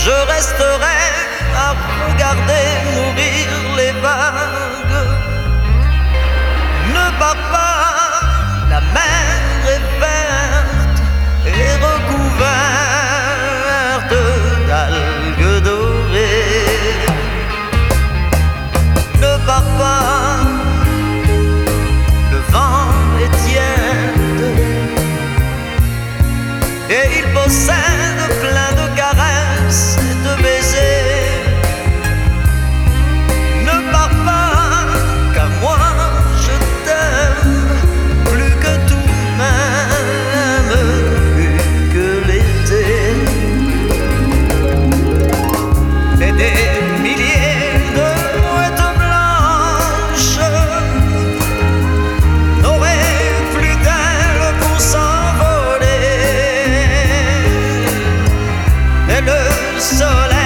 je resterai à regarder mourir les vagues. Ne pars pas, la mer est verte et recouverte d'algues dorées. Ne pars pas, le vent est tiède et il possède plein de caresses et de baisers. Ne pars pas, car moi je t'aime plus que tout, même plus que l'été. Et des milliers de mouettes blanches n'auraient plus d'ailes pour s'envoler. Et le soleil